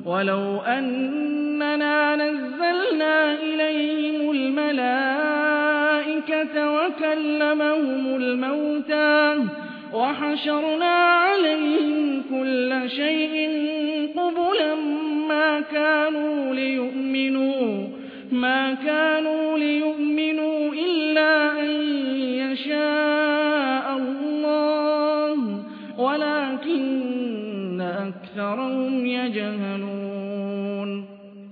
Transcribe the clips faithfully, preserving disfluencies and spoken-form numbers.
وَلَوْ أَنَّنَا نَزَّلْنَا إِلَيْهِمُ الْمَلَائِكَةَ وَكَلَّمَهُمُ الْمَوْتَىٰ وَحَشَرْنَا عَلَيْهِمْ كُلَّ شَيْءٍ قُبُلًا مَّا كَانُوا لِيُؤْمِنُوا مَا كانوا ليؤمنوا إِلَّا أَن يَشَاءَ اللَّهُ وَلَٰكِنَّ أَكْثَرَهُمْ يَجْهَلُونَ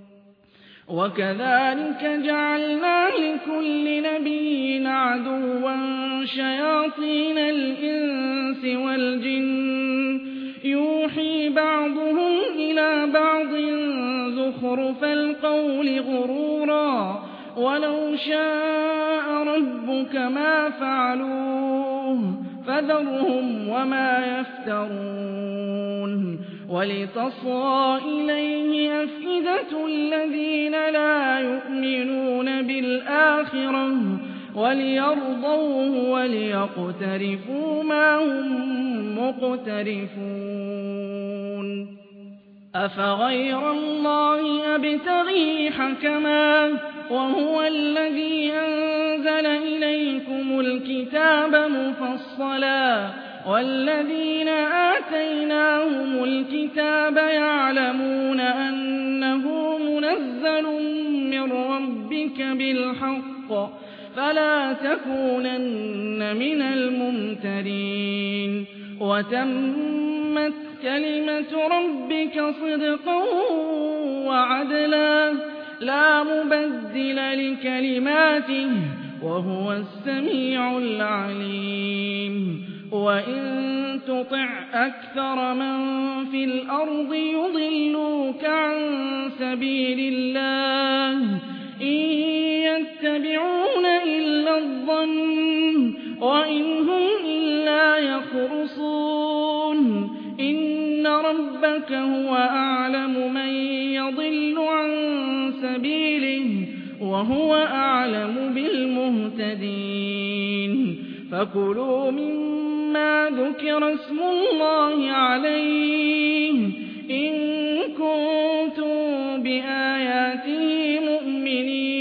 وَكَذَٰلِكَ جَعَلْنَا لِكُلِّ نَبِيٍّ عَدُوًّا شَيَاطِينَ الْإِنسِ وَالْجِنِّ يُوحِي بَعْضُهُمْ إِلَىٰ بَعْضٍ زُخْرُفَ الْقَوْلِ غُرُورًا وَلَوْ شَاءَ رَبُّكَ مَا فَعَلُوهُ فَذَرْهُمْ وَمَا يَفْتَرُونَ وَلِتَصْغَىٰ إِلَيْهِ أَفْئِدَةُ الَّذِينَ لَا يُؤْمِنُونَ بِالْآخِرَةِ وَلِيَرْضَوْهُ وَلِيَقْتَرِفُوا مَا هُم مُّقْتَرِفُونَ أَفَغَيْرَ اللَّهِ أَبْتَغِي حَكَمًا وَهُوَ الَّذِي أَنزَلَ إِلَيْكُمُ الْكِتَابَ مُفَصَّلًا وَالَّذِينَ آتَيْنَاهُمُ الْكِتَابَ يَعْلَمُونَ أَنَّهُ مُنَزَّلٌ مِّن رَّبِّكَ بِالْحَقِّ فَلَا تَكُونَنَّ مِنَ الْمُمْتَرِينَ وَتَمَّتْ كَلِمَةُ رَبِّكَ صِدْقًا وَعَدْلًا لَّا مُبَدِّلَ لِكَلِمَاتِهِ وَهُوَ السَّمِيعُ الْعَلِيمُ وَإِن تُطِعْ أَكْثَرَ مَن فِي الْأَرْضِ يُضِلُّوكَ عَن سَبِيلِ اللَّهِ إِن يَتَّبِعُونَ إِلَّا الظَّنَّ وَإِنْ هُمْ إِلَّا يَخْرُصُونَ إِنَّ رَبَّكَ هُوَ أَعْلَمُ مَن يَضِلُّ عَن سَبِيلِهِ وَهُوَ أَعْلَمُ بِالْمُهْتَدِينَ فَكُلُوا مِمَّا ذُكِرَ اسْمُ اللَّهِ عَلَيْهِ إِن كُنتُم بِآيَاتِهِ مُؤْمِنِينَ